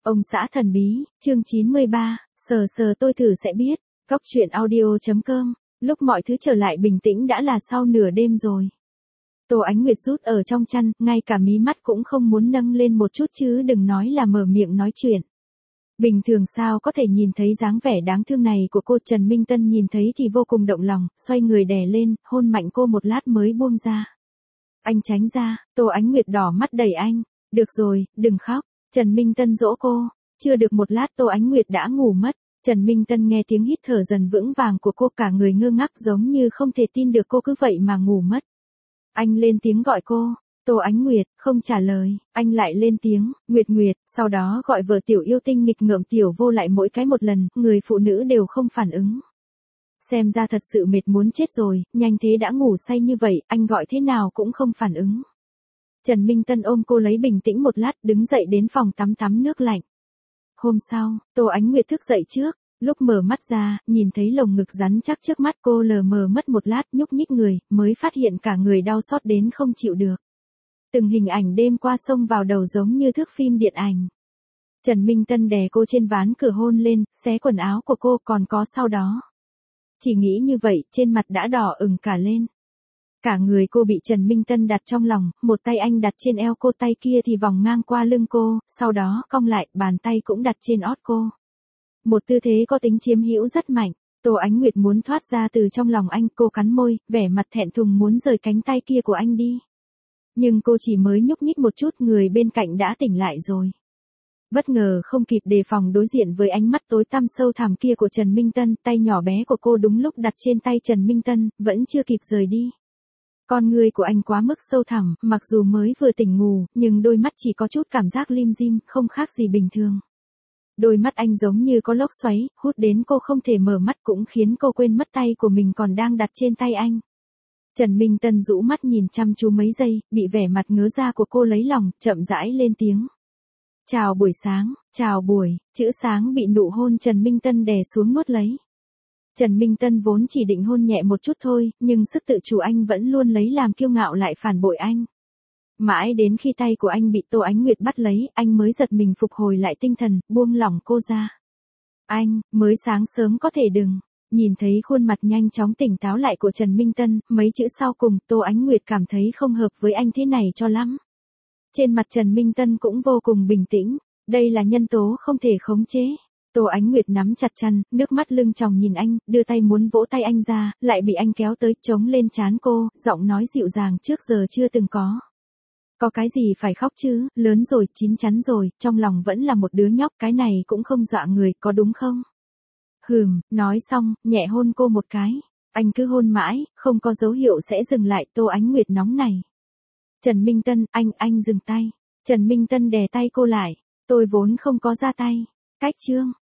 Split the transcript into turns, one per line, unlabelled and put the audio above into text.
Ông xã thần bí, chương 93, sờ sờ tôi thử sẽ biết, Góc truyện audio.com, lúc mọi thứ trở lại bình tĩnh đã là sau nửa đêm rồi. Tô Ánh Nguyệt rút ở trong chăn, ngay cả mí mắt cũng không muốn nâng lên một chút chứ đừng nói là mở miệng nói chuyện. Bình thường sao có thể nhìn thấy dáng vẻ đáng thương này của cô. Trần Minh Tân nhìn thấy thì vô cùng động lòng, xoay người đè lên, hôn mạnh cô một lát mới buông ra. Anh tránh ra, Tô Ánh Nguyệt đỏ mắt đẩy anh, được rồi, đừng khóc. Trần Minh Tân dỗ cô, chưa được một lát Tô Ánh Nguyệt đã ngủ mất. Trần Minh Tân nghe tiếng hít thở dần vững vàng của cô, cả người ngơ ngác giống như không thể tin được cô cứ vậy mà ngủ mất. Anh lên tiếng gọi cô, Tô Ánh Nguyệt, không trả lời, anh lại lên tiếng, Nguyệt Nguyệt, sau đó gọi vợ tiểu yêu tinh nghịch ngợm tiểu vô lại mỗi cái một lần, người phụ nữ đều không phản ứng. Xem ra thật sự mệt muốn chết rồi, nhanh thế đã ngủ say như vậy, anh gọi thế nào cũng không phản ứng. Trần Minh Tân ôm cô lấy bình tĩnh một lát, đứng dậy đến phòng tắm nước lạnh. Hôm sau, Tô Ánh Nguyệt thức dậy trước, lúc mở mắt ra, nhìn thấy lồng ngực rắn chắc trước mắt cô lờ mờ mất một lát, nhúc nhích người, mới phát hiện cả người đau xót đến không chịu được. Từng hình ảnh đêm qua xông vào đầu giống như thước phim điện ảnh. Trần Minh Tân đè cô trên ván cửa hôn lên, xé quần áo của cô, còn có sau đó. Chỉ nghĩ như vậy, trên mặt đã đỏ ửng cả lên. Cả người cô bị Trần Minh Tân đặt trong lòng, một tay anh đặt trên eo cô, tay kia thì vòng ngang qua lưng cô, sau đó cong lại, bàn tay cũng đặt trên ót cô. Một tư thế có tính chiếm hữu rất mạnh. Tô Ánh Nguyệt muốn thoát ra từ trong lòng anh, cô cắn môi, vẻ mặt thẹn thùng muốn rời cánh tay kia của anh đi. Nhưng cô chỉ mới nhúc nhích một chút, người bên cạnh đã tỉnh lại rồi. Bất ngờ không kịp đề phòng đối diện với ánh mắt tối tăm sâu thẳm kia của Trần Minh Tân, tay nhỏ bé của cô đúng lúc đặt trên tay Trần Minh Tân, vẫn chưa kịp rời đi. Con người của anh quá mức sâu thẳm, mặc dù mới vừa tỉnh ngủ, nhưng đôi mắt chỉ có chút cảm giác lim dim, không khác gì bình thường. Đôi mắt anh giống như có lốc xoáy, hút đến cô không thể mở mắt, cũng khiến cô quên mất tay của mình còn đang đặt trên tay anh. Trần Minh Tân rũ mắt nhìn chăm chú mấy giây, bị vẻ mặt ngớ ra của cô lấy lòng, chậm rãi lên tiếng. Chào buổi sáng, chào buổi, chữ sáng bị nụ hôn Trần Minh Tân đè xuống nuốt lấy. Trần Minh Tân vốn chỉ định hôn nhẹ một chút thôi, nhưng sức tự chủ anh vẫn luôn lấy làm kiêu ngạo lại phản bội anh. Mãi đến khi tay của anh bị Tô Ánh Nguyệt bắt lấy, anh mới giật mình phục hồi lại tinh thần, buông lỏng cô ra. Anh, mới sáng sớm có thể đừng. Nhìn thấy khuôn mặt nhanh chóng tỉnh táo lại của Trần Minh Tân, mấy chữ sau cùng, Tô Ánh Nguyệt cảm thấy không hợp với anh thế này cho lắm. Trên mặt Trần Minh Tân cũng vô cùng bình tĩnh, đây là nhân tố không thể khống chế. Tô Ánh Nguyệt nắm chặt chăn, nước mắt lưng tròng nhìn anh, đưa tay muốn vỗ tay anh ra, lại bị anh kéo tới, chống lên trán cô, giọng nói dịu dàng trước giờ chưa từng có. Có cái gì phải khóc chứ, lớn rồi, chín chắn rồi, trong lòng vẫn là một đứa nhóc, cái này cũng không dọa người, có đúng không? Nói xong, nhẹ hôn cô một cái. Anh cứ hôn mãi, không có dấu hiệu sẽ dừng lại. Tô Ánh Nguyệt nóng này. Trần Minh Tân, anh dừng tay. Trần Minh Tân đè tay cô lại. Tôi vốn không có ra tay. Cách chương.